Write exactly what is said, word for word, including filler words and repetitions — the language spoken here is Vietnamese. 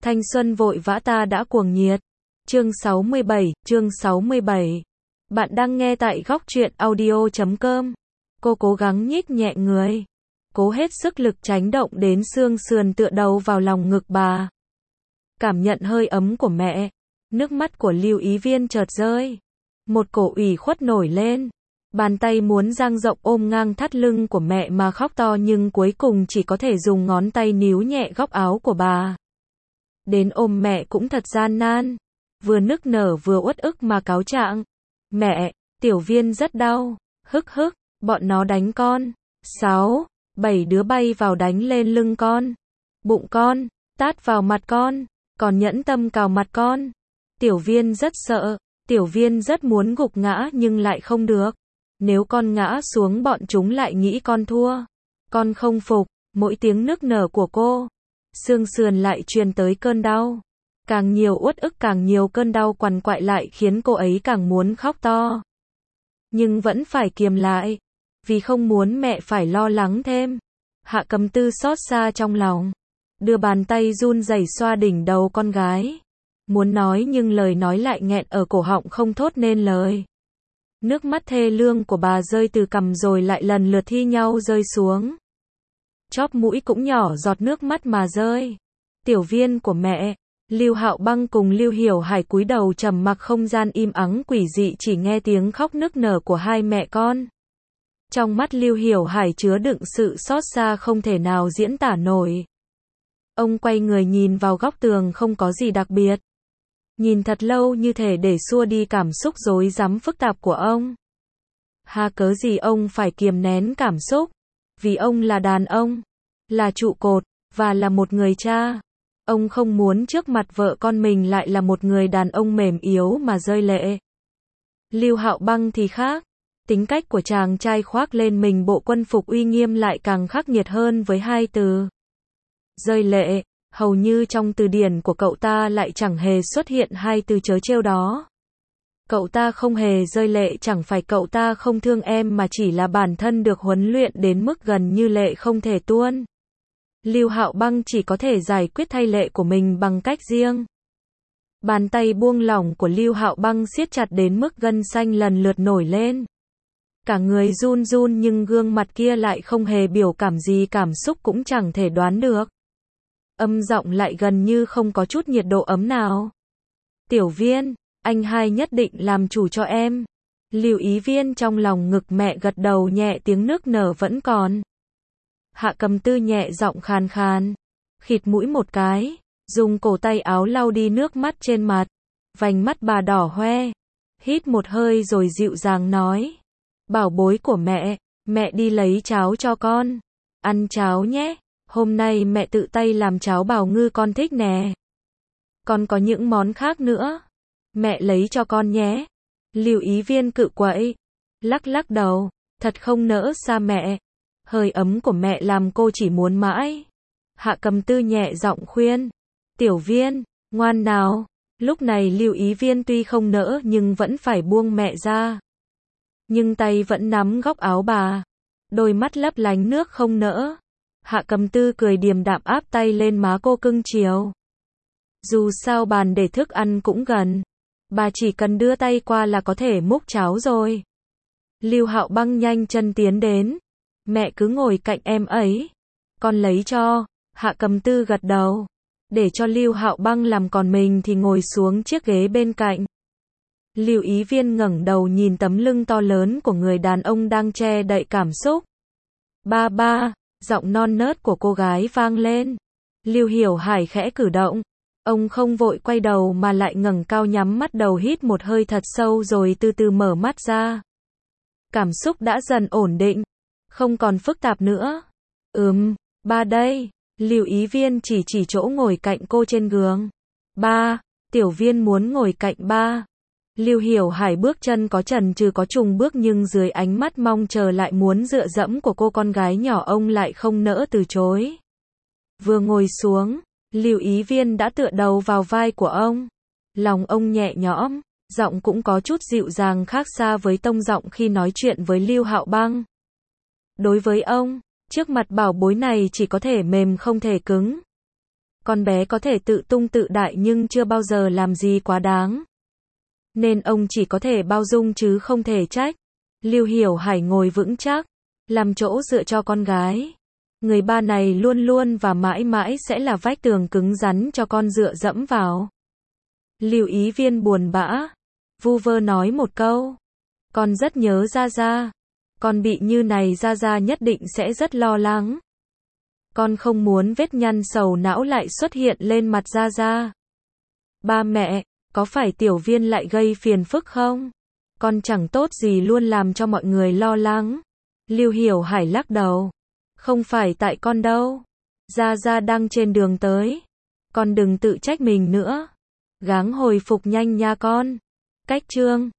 Thanh xuân vội vã ta đã cuồng nhiệt. Chương sáu mươi bảy, chương sáu mươi bảy. Bạn đang nghe tại góc truyện audio chấm com. Cô cố gắng nhích nhẹ người, cố hết sức lực tránh động đến xương sườn tựa đầu vào lòng ngực bà. Cảm nhận hơi ấm của mẹ, nước mắt của Lưu Ý Viên chợt rơi. Một cổ ủy khuất nổi lên. Bàn tay muốn dang rộng ôm ngang thắt lưng của mẹ mà khóc to nhưng cuối cùng chỉ có thể dùng ngón tay níu nhẹ góc áo của bà. Đến ôm mẹ cũng thật gian nan. Vừa nức nở vừa uất ức mà cáo trạng. Mẹ, Tiểu Viên rất đau. Hức hức, bọn nó đánh con. Sáu, bảy đứa bay vào đánh lên lưng con. Bụng con, tát vào mặt con. Còn nhẫn tâm cào mặt con. Tiểu Viên rất sợ. Tiểu Viên rất muốn gục ngã nhưng lại không được. Nếu con ngã xuống bọn chúng lại nghĩ con thua. Con không phục. Mỗi tiếng nức nở của cô, xương sườn lại truyền tới cơn đau. Càng nhiều uất ức càng nhiều cơn đau quằn quại lại khiến cô ấy càng muốn khóc to. Nhưng vẫn phải kiềm lại. Vì không muốn mẹ phải lo lắng thêm. Hạ Cầm Tư xót xa trong lòng. Đưa bàn tay run rẩy xoa đỉnh đầu con gái. Muốn nói nhưng lời nói lại nghẹn ở cổ họng không thốt nên lời. Nước mắt thê lương của bà rơi từ cằm rồi lại lần lượt thi nhau rơi xuống. Chóp mũi cũng nhỏ giọt nước mắt mà rơi. Tiểu Viên của mẹ. Lưu Hạo Băng cùng Lưu Hiểu Hải cúi đầu trầm mặc, không gian im ắng quỷ dị, chỉ nghe tiếng khóc nức nở của hai mẹ con. Trong mắt Lưu Hiểu Hải chứa đựng sự xót xa không thể nào diễn tả nổi. Ông quay người nhìn vào góc tường, không có gì đặc biệt. Nhìn thật lâu như thể để xua đi cảm xúc rối rắm phức tạp của ông. Hà cớ gì ông phải kiềm nén cảm xúc? Vì ông là đàn ông, là trụ cột, và là một người cha. Ông không muốn trước mặt vợ con mình lại là một người đàn ông mềm yếu mà rơi lệ. Lưu Hạo Băng thì khác. Tính cách của chàng trai khoác lên mình bộ quân phục uy nghiêm lại càng khắc nghiệt hơn với hai từ rơi lệ. Hầu như trong từ điển của cậu ta lại chẳng hề xuất hiện hai từ trớ trêu đó. Cậu ta không hề rơi lệ, chẳng phải cậu ta không thương em mà chỉ là bản thân được huấn luyện đến mức gần như lệ không thể tuôn. Lưu Hạo Băng chỉ có thể giải quyết thay lệ của mình bằng cách riêng. Bàn tay buông lỏng của Lưu Hạo Băng siết chặt đến mức gân xanh lần lượt nổi lên. Cả người run run nhưng gương mặt kia lại không hề biểu cảm gì, cảm xúc cũng chẳng thể đoán được. Âm giọng lại gần như không có chút nhiệt độ ấm nào. Tiểu Viên, anh hai nhất định làm chủ cho em. Lưu Ý Viên trong lòng ngực mẹ gật đầu nhẹ, tiếng nức nở vẫn còn. Hạ Cầm Tư nhẹ giọng khàn khàn, khịt mũi một cái, dùng cổ tay áo lau đi nước mắt trên mặt. Vành mắt bà đỏ hoe, hít một hơi rồi dịu dàng nói. Bảo bối của mẹ, mẹ đi lấy cháo cho con. Ăn cháo nhé, hôm nay mẹ tự tay làm cháo bào ngư con thích nè. Còn có những món khác nữa. Mẹ lấy cho con nhé. Lưu Ý Viên cự quậy, lắc lắc đầu, thật không nỡ xa mẹ. Hơi ấm của mẹ làm cô chỉ muốn mãi. Hạ Cầm Tư nhẹ giọng khuyên. Tiểu Viên, ngoan nào. Lúc này Lưu Ý Viên tuy không nỡ nhưng vẫn phải buông mẹ ra. Nhưng tay vẫn nắm góc áo bà. Đôi mắt lấp lánh nước không nỡ. Hạ Cầm Tư cười điềm đạm áp tay lên má cô cưng chiều. Dù sao bàn để thức ăn cũng gần. Bà chỉ cần đưa tay qua là có thể múc cháo rồi. Lưu Hạo Băng nhanh chân tiến đến. Mẹ cứ ngồi cạnh em ấy. Con lấy cho. Hạ Cầm Tư gật đầu. Để cho Lưu Hạo Băng làm, còn mình thì ngồi xuống chiếc ghế bên cạnh. Lưu Ý Viên ngẩng đầu nhìn tấm lưng to lớn của người đàn ông đang che đậy cảm xúc. Ba ba, giọng non nớt của cô gái vang lên. Lưu Hiểu Hải khẽ cử động. Ông không vội quay đầu mà lại ngẩng cao, nhắm mắt đầu hít một hơi thật sâu rồi từ từ mở mắt ra. Cảm xúc đã dần ổn định, không còn phức tạp nữa. Ừm, ba đây. Lưu Ý Viên chỉ chỉ chỗ ngồi cạnh cô trên giường. Ba, Tiểu Viên muốn ngồi cạnh ba. Lưu Hiểu Hải bước chân có chần chừ có trùng bước nhưng dưới ánh mắt mong chờ lại muốn dựa dẫm của cô con gái nhỏ ông lại không nỡ từ chối. Vừa ngồi xuống, Lưu Ý Viên đã tựa đầu vào vai của ông. Lòng ông nhẹ nhõm, giọng cũng có chút dịu dàng khác xa với tông giọng khi nói chuyện với Lưu Hạo Băng. Đối với ông, trước mặt bảo bối này chỉ có thể mềm không thể cứng. Con bé có thể tự tung tự đại nhưng chưa bao giờ làm gì quá đáng. Nên ông chỉ có thể bao dung chứ không thể trách. Lưu Hiểu Hải ngồi vững chắc, làm chỗ dựa cho con gái. Người ba này luôn luôn và mãi mãi sẽ là vách tường cứng rắn cho con dựa dẫm vào. Lưu Ý Viên buồn bã, vu vơ nói một câu. Con rất nhớ Gia Gia. Con bị như này Gia Gia nhất định sẽ rất lo lắng. Con không muốn vết nhăn sầu não lại xuất hiện lên mặt Gia Gia. Ba mẹ, có phải Tiểu Viên lại gây phiền phức không? Con chẳng tốt gì luôn làm cho mọi người lo lắng. Lưu Hiểu Hải lắc đầu. Không phải tại con đâu. Gia Gia đang trên đường tới. Con đừng tự trách mình nữa. Gắng hồi phục nhanh nha con. Cách chương